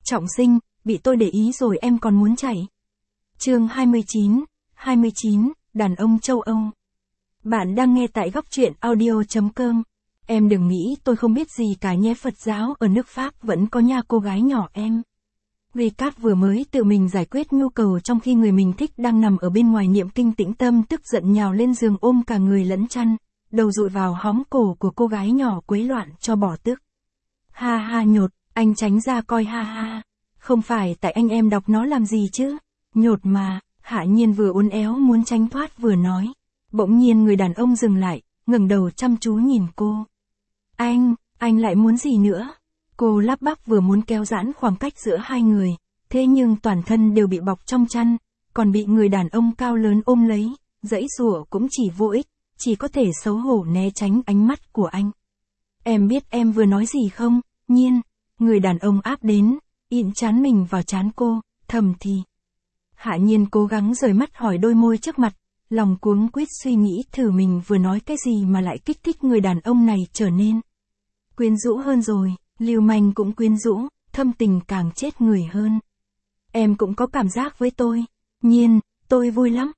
Trọng sinh, bị tôi để ý rồi em còn muốn chạy. Chương 29, đàn ông châu Âu. Bạn đang nghe tại góc truyện audio.com. Em đừng nghĩ tôi không biết gì cả nhé, Phật giáo ở nước Pháp vẫn có nha cô gái nhỏ em. Ricard vừa mới tự mình giải quyết nhu cầu trong khi người mình thích đang nằm ở bên ngoài niệm kinh tĩnh tâm, tức giận nhào lên giường ôm cả người lẫn chăn, đầu dụi vào hõm cổ của cô gái nhỏ quấy loạn cho bỏ tức. Ha ha nhột, anh tránh ra coi ha ha. Không phải tại anh em đọc nó làm gì chứ. Nhột mà. Hạ Nhiên vừa uốn éo muốn tránh thoát vừa nói. Bỗng nhiên người đàn ông dừng lại, ngẩng đầu chăm chú nhìn cô. Anh lại muốn gì nữa? Cô lắp bắp vừa muốn kéo giãn khoảng cách giữa hai người, thế nhưng toàn thân đều bị bọc trong chăn, còn bị người đàn ông cao lớn ôm lấy, giãy giụa cũng chỉ vô ích, chỉ có thể xấu hổ né tránh ánh mắt của anh. Em biết em vừa nói gì không, Nhiên? Người đàn ông áp đến, ịn trán mình vào trán cô, thầm thì. Hạ Nhiên cố gắng rời mắt hỏi đôi môi trước mặt, lòng cuống quýt suy nghĩ thử mình vừa nói cái gì mà lại kích thích người đàn ông này trở nên quyến rũ hơn rồi, lưu manh cũng quyến rũ, thâm tình càng chết người hơn. Em cũng có cảm giác với tôi, Nhiên, tôi vui lắm.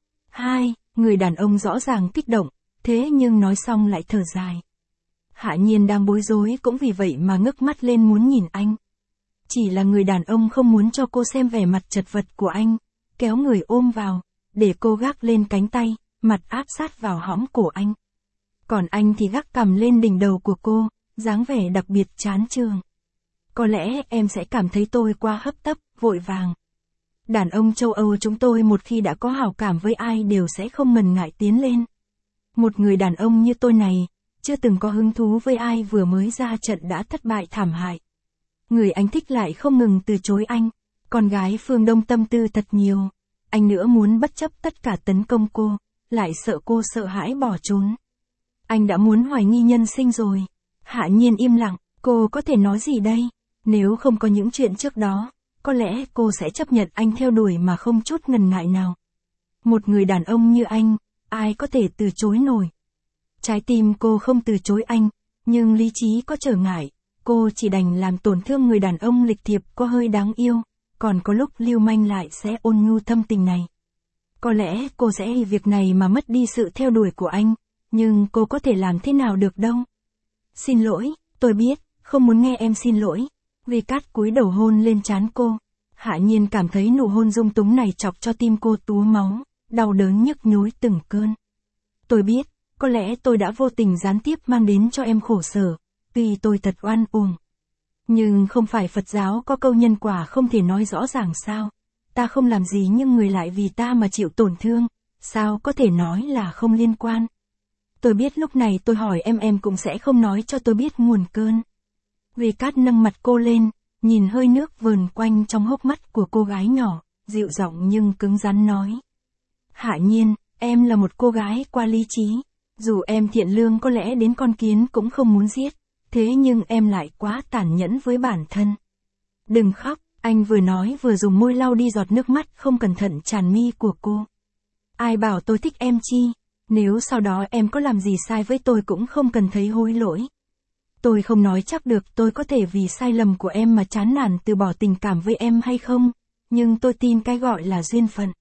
Người đàn ông rõ ràng kích động, thế nhưng nói xong lại thở dài. Hạ Nhiên đang bối rối cũng vì vậy mà ngước mắt lên muốn nhìn anh. Chỉ là người đàn ông không muốn cho cô xem vẻ mặt chật vật của anh, kéo người ôm vào, để cô gác lên cánh tay, mặt áp sát vào hõm cổ anh. Còn anh thì gác cằm lên đỉnh đầu của cô, dáng vẻ đặc biệt chán chường. Có lẽ em sẽ cảm thấy tôi quá hấp tấp, vội vàng. Đàn ông châu Âu chúng tôi một khi đã có hảo cảm với ai đều sẽ không ngần ngại tiến lên. Một người đàn ông như tôi này, chưa từng có hứng thú với ai vừa mới ra trận đã thất bại thảm hại. Người anh thích lại không ngừng từ chối anh, con gái phương Đông tâm tư thật nhiều. Anh nữa muốn bất chấp tất cả tấn công cô, lại sợ cô sợ hãi bỏ trốn. Anh đã muốn hoài nghi nhân sinh rồi. Hạ Nhiên im lặng, cô có thể nói gì đây? Nếu không có những chuyện trước đó, có lẽ cô sẽ chấp nhận anh theo đuổi mà không chút ngần ngại nào. Một người đàn ông như anh, ai có thể từ chối nổi? Trái tim cô không từ chối anh, nhưng lý trí có trở ngại, cô chỉ đành làm tổn thương người đàn ông lịch thiệp có hơi đáng yêu, còn có lúc lưu manh lại sẽ ôn nhu thâm tình này. Có lẽ cô sẽ vì việc này mà mất đi sự theo đuổi của anh, nhưng cô có thể làm thế nào được đâu. Xin lỗi, tôi biết, không muốn nghe em xin lỗi. Ricard cúi đầu hôn lên trán cô. Hạ Nhiên cảm thấy nụ hôn dung túng này chọc cho tim cô túa máu, đau đớn nhức nhối từng cơn. Tôi biết, có lẽ tôi đã vô tình gián tiếp mang đến cho em khổ sở, tuy tôi thật oan uổng. Nhưng không phải Phật giáo có câu nhân quả không thể nói rõ ràng sao? Ta không làm gì nhưng người lại vì ta mà chịu tổn thương, sao có thể nói là không liên quan? Tôi biết lúc này tôi hỏi em cũng sẽ không nói cho tôi biết nguồn cơn. Ricard nâng mặt cô lên, nhìn hơi nước vờn quanh trong hốc mắt của cô gái nhỏ, dịu giọng nhưng cứng rắn nói. Hạ Nhiên, em là một cô gái qua lý trí. Dù em thiện lương có lẽ đến con kiến cũng không muốn giết, thế nhưng em lại quá tàn nhẫn với bản thân. Đừng khóc, anh vừa nói vừa dùng môi lau đi giọt nước mắt không cẩn thận tràn mi của cô. Ai bảo tôi thích em chi, nếu sau đó em có làm gì sai với tôi cũng không cần thấy hối lỗi. Tôi không nói chắc được tôi có thể vì sai lầm của em mà chán nản từ bỏ tình cảm với em hay không, nhưng tôi tin cái gọi là duyên phận.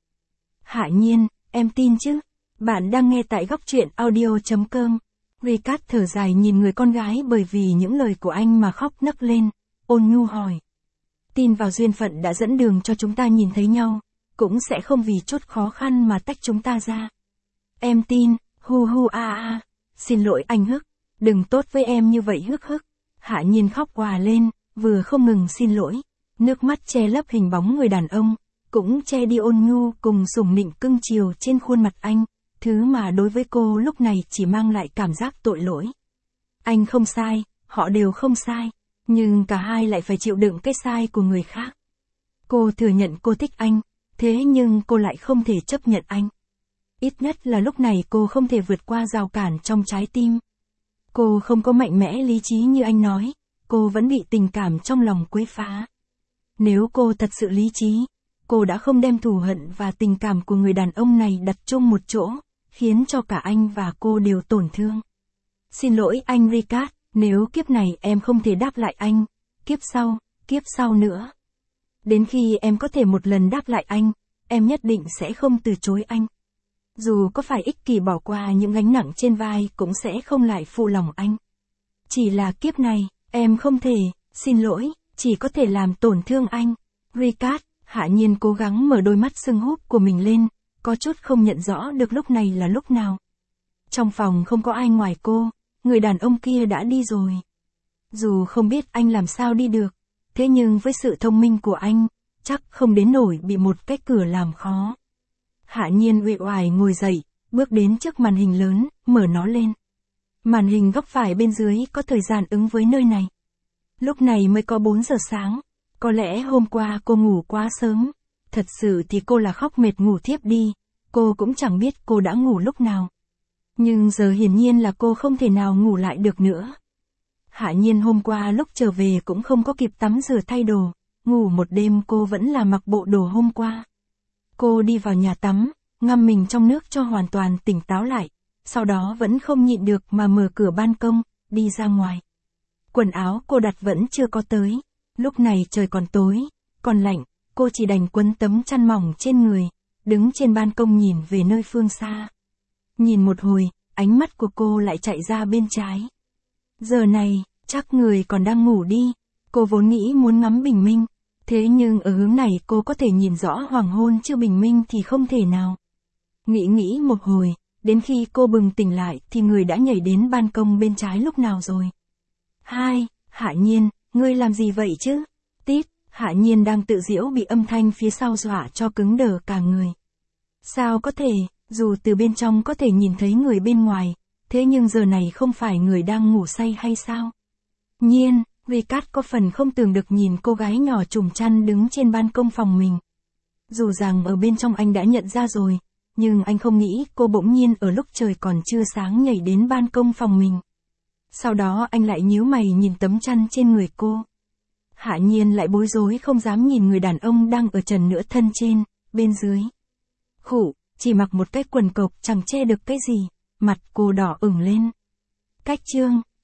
Hạ Nhiên, em tin chứ? Bạn đang nghe tại góc truyện audio.com. Ricard thở dài nhìn người con gái bởi vì những lời của anh mà khóc nấc lên, ôn nhu hỏi. Tin vào duyên phận đã dẫn đường cho chúng ta nhìn thấy nhau, cũng sẽ không vì chút khó khăn mà tách chúng ta ra. Em tin, xin lỗi anh Hức, đừng tốt với em như vậy Hức. Hạ Nhiên khóc òa lên, vừa không ngừng xin lỗi, nước mắt che lấp hình bóng người đàn ông, cũng che đi ôn nhu cùng sủng nịnh cưng chiều trên khuôn mặt anh. Thứ mà đối với cô lúc này chỉ mang lại cảm giác tội lỗi. Anh không sai, họ đều không sai, nhưng cả hai lại phải chịu đựng cái sai của người khác. Cô thừa nhận cô thích anh, thế nhưng cô lại không thể chấp nhận anh. Ít nhất là lúc này cô không thể vượt qua rào cản trong trái tim. Cô không có mạnh mẽ lý trí như anh nói, cô vẫn bị tình cảm trong lòng quấy phá. Nếu cô thật sự lý trí, cô đã không đem thù hận và tình cảm của người đàn ông này đặt chung một chỗ, khiến cho cả anh và cô đều tổn thương. Xin lỗi anh Ricard, nếu kiếp này em không thể đáp lại anh, kiếp sau nữa. Đến khi em có thể một lần đáp lại anh, em nhất định sẽ không từ chối anh. Dù có phải ích kỷ bỏ qua những gánh nặng trên vai cũng sẽ không lại phụ lòng anh. Chỉ là kiếp này, em không thể, xin lỗi, chỉ có thể làm tổn thương anh. Ricard, Hạ Nhiên cố gắng mở đôi mắt sưng húp của mình lên, có chút không nhận rõ được lúc này là lúc nào. Trong phòng không có ai ngoài cô, người đàn ông kia đã đi rồi. Dù không biết anh làm sao đi được, thế nhưng với sự thông minh của anh, chắc không đến nổi bị một cái cửa làm khó. Hạ Nhiên uể oải ngồi dậy, bước đến trước màn hình lớn, mở nó lên. Màn hình góc phải bên dưới có thời gian ứng với nơi này. Lúc này mới có 4 giờ sáng, có lẽ hôm qua cô ngủ quá sớm. Thật sự thì cô là khóc mệt ngủ thiếp đi, cô cũng chẳng biết cô đã ngủ lúc nào. Nhưng giờ hiển nhiên là cô không thể nào ngủ lại được nữa. Hạ Nhiên hôm qua lúc trở về cũng không có kịp tắm rửa thay đồ, ngủ một đêm cô vẫn là mặc bộ đồ hôm qua. Cô đi vào nhà tắm, ngâm mình trong nước cho hoàn toàn tỉnh táo lại, sau đó vẫn không nhịn được mà mở cửa ban công, đi ra ngoài. Quần áo cô đặt vẫn chưa có tới, lúc này trời còn tối, còn lạnh, cô chỉ đành quấn tấm chăn mỏng trên người, đứng trên ban công nhìn về nơi phương xa. Nhìn một hồi, ánh mắt của cô lại chạy ra bên trái. Giờ này, chắc người còn đang ngủ đi, cô vốn nghĩ muốn ngắm bình minh, thế nhưng ở hướng này cô có thể nhìn rõ hoàng hôn chưa bình minh thì không thể nào. Nghĩ một hồi, đến khi cô bừng tỉnh lại thì người đã nhảy đến ban công bên trái lúc nào rồi. Hạ Nhiên, ngươi làm gì vậy chứ? Tít, Hạ Nhiên đang tự giễu bị âm thanh phía sau dọa cho cứng đờ cả người. Sao có thể, dù từ bên trong có thể nhìn thấy người bên ngoài, thế nhưng giờ này không phải người đang ngủ say hay sao? Nhiên, Ricard có phần không tưởng được nhìn cô gái nhỏ trùm chăn đứng trên ban công phòng mình. Dù rằng ở bên trong anh đã nhận ra rồi, nhưng anh không nghĩ cô bỗng nhiên ở lúc trời còn chưa sáng nhảy đến ban công phòng mình. Sau đó anh lại nhíu mày nhìn tấm chăn trên người cô. Hạ Nhiên lại bối rối không dám nhìn người đàn ông đang ở trần nửa thân trên, bên dưới. Khụ, chỉ mặc một cái quần cộc chẳng che được cái gì, mặt cô đỏ ửng lên. Cách chương